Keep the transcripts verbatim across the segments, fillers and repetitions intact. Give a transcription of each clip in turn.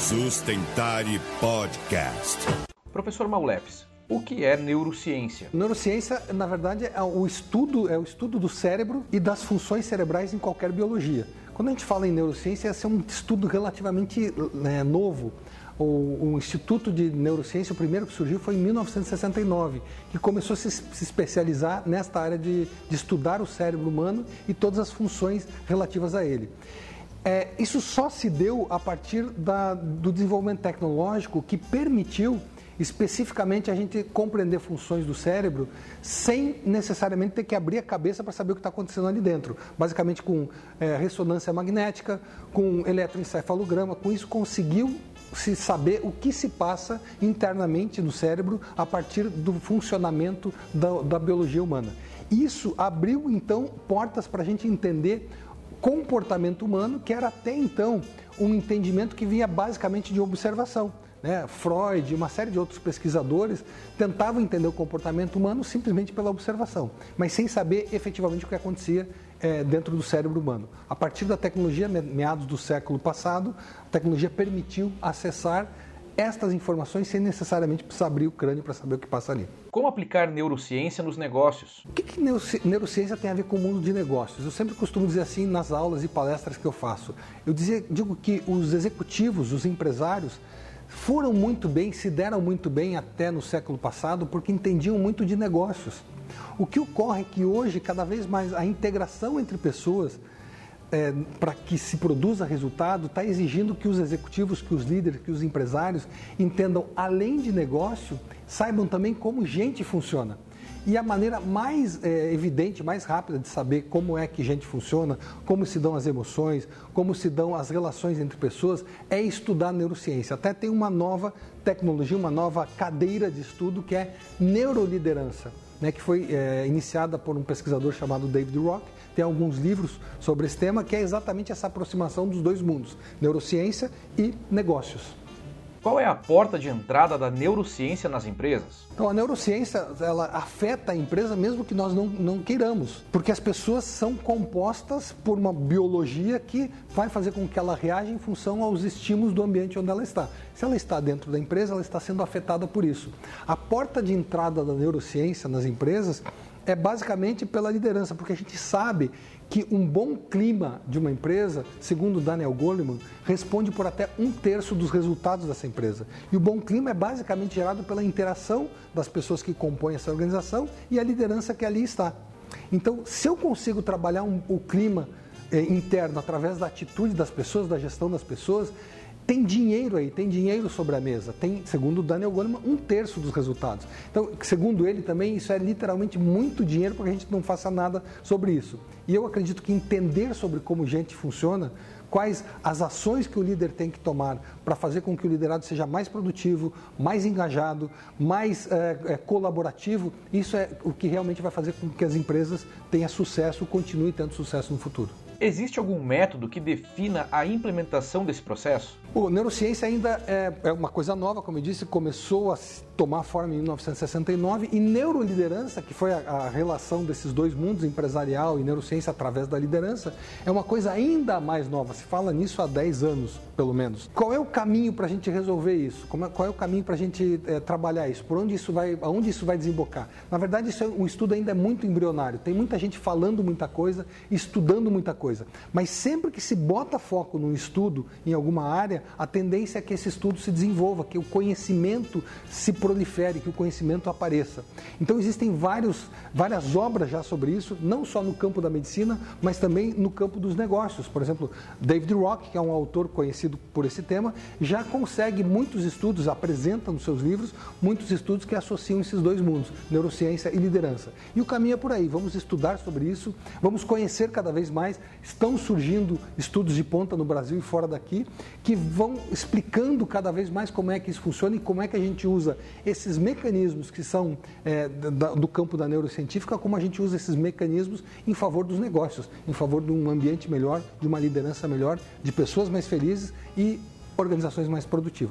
Sustentare Podcast. Professor Mauleps, o que é neurociência? Neurociência, na verdade, é o estudo, é o estudo do cérebro e das funções cerebrais em qualquer biologia. Quando a gente fala em neurociência, esse é um estudo relativamente né, novo. O, o Instituto de Neurociência, o primeiro que surgiu, foi em mil novecentos e sessenta e nove, que começou a se, se especializar nesta área de, de estudar o cérebro humano e todas as funções relativas a ele. É, isso só se deu a partir da, do desenvolvimento tecnológico que permitiu especificamente a gente compreender funções do cérebro sem necessariamente ter que abrir a cabeça para saber o que está acontecendo ali dentro. Basicamente com é, ressonância magnética, com eletroencefalograma, com isso conseguiu se saber o que se passa internamente no cérebro a partir do funcionamento da, da biologia humana. Isso abriu então portas para a gente entender comportamento humano, que era até então um entendimento que vinha basicamente de observação. Né? Freud e uma série de outros pesquisadores tentavam entender o comportamento humano simplesmente pela observação, mas sem saber efetivamente o que acontecia é, dentro do cérebro humano. A partir da tecnologia, meados do século passado, a tecnologia permitiu acessar estas informações sem necessariamente precisar abrir o crânio para saber o que passa ali. Como aplicar neurociência nos negócios? O que, que neurociência tem a ver com o mundo de negócios? Eu sempre costumo dizer assim nas aulas e palestras que eu faço. Eu dizia, digo que os executivos, os empresários, foram muito bem, se deram muito bem até no século passado porque entendiam muito de negócios. O que ocorre é que hoje, cada vez mais, a integração entre pessoas É, para que se produza resultado, está exigindo que os executivos, que os líderes, que os empresários entendam, além de negócio, saibam também como gente funciona. E a maneira mais é, evidente, mais rápida de saber como é que gente funciona, como se dão as emoções, como se dão as relações entre pessoas, é estudar neurociência. Até tem uma nova tecnologia, uma nova cadeira de estudo que é neuroliderança, né, que foi é, iniciada por um pesquisador chamado David Rock. Tem alguns livros sobre esse tema, que é exatamente essa aproximação dos dois mundos, neurociência e negócios. Qual é a porta de entrada da neurociência nas empresas? Então, a neurociência, ela afeta a empresa mesmo que nós não, não queiramos, porque as pessoas são compostas por uma biologia que vai fazer com que ela reaja em função aos estímulos do ambiente onde ela está. Se ela está dentro da empresa, ela está sendo afetada por isso. A porta de entrada da neurociência nas empresas é basicamente pela liderança, porque a gente sabe que um bom clima de uma empresa, segundo Daniel Goleman, responde por até um terço dos resultados dessa empresa. E o bom clima é basicamente gerado pela interação das pessoas que compõem essa organização e a liderança que ali está. Então, se eu consigo trabalhar um, o clima eh, interno através da atitude das pessoas, da gestão das pessoas, tem dinheiro aí, tem dinheiro sobre a mesa. Tem, segundo o Daniel Goleman, um terço dos resultados. Então, segundo ele também, isso é literalmente muito dinheiro para que a gente não faça nada sobre isso. E eu acredito que entender sobre como gente funciona, quais as ações que o líder tem que tomar para fazer com que o liderado seja mais produtivo, mais engajado, mais é, é, colaborativo, isso é o que realmente vai fazer com que as empresas tenham sucesso, continuem tendo sucesso no futuro. Existe algum método que defina a implementação desse processo? O neurociência ainda é, é uma coisa nova, como eu disse, começou a tomar forma em mil novecentos e sessenta e nove e neuroliderança, que foi a, a relação desses dois mundos, empresarial e neurociência através da liderança, é uma coisa ainda mais nova. Se fala nisso há dez anos, pelo menos. Qual é o caminho para a gente resolver isso? Como é, qual é o caminho para a gente é, trabalhar isso? Por onde isso vai, aonde isso vai desembocar? Na verdade, isso é, o estudo ainda é muito embrionário. Tem muita gente falando muita coisa, estudando muita coisa. Mas sempre que se bota foco num estudo em alguma área, a tendência é que esse estudo se desenvolva, que o conhecimento se prolifere, que o conhecimento apareça. Então existem vários, várias obras já sobre isso, não só no campo da medicina, mas também no campo dos negócios. Por exemplo, David Rock, que é um autor conhecido por esse tema, já consegue muitos estudos, apresenta nos seus livros, muitos estudos que associam esses dois mundos, neurociência e liderança. E o caminho é por aí, vamos estudar sobre isso, vamos conhecer cada vez mais. Estão surgindo estudos de ponta no Brasil e fora daqui que vão explicando cada vez mais como é que isso funciona e como é que a gente usa esses mecanismos que são é, do campo da neurocientífica, como a gente usa esses mecanismos em favor dos negócios, em favor de um ambiente melhor, de uma liderança melhor, de pessoas mais felizes e organizações mais produtivas.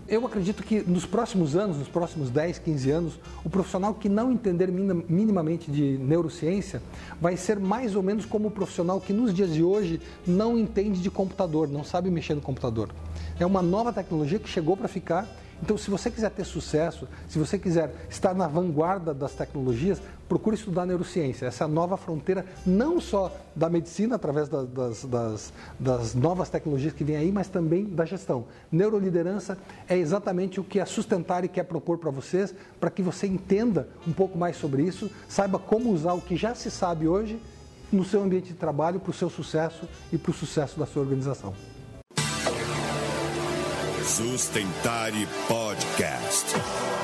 Eu acredito que nos próximos anos, nos próximos dez, quinze anos, o profissional que não entender minimamente de neurociência vai ser mais ou menos como o profissional que nos dias de hoje não entende de computador, não sabe mexer no computador. É uma nova tecnologia que chegou para ficar. Então, se você quiser ter sucesso, se você quiser estar na vanguarda das tecnologias, procure estudar neurociência. Essa nova fronteira, não só da medicina, através da, das, das, das novas tecnologias que vêm aí, mas também da gestão. Neuroliderança é exatamente o que a Sustentare quer propor para vocês, para que você entenda um pouco mais sobre isso, saiba como usar o que já se sabe hoje no seu ambiente de trabalho, para o seu sucesso e para o sucesso da sua organização. Sustentare Podcast.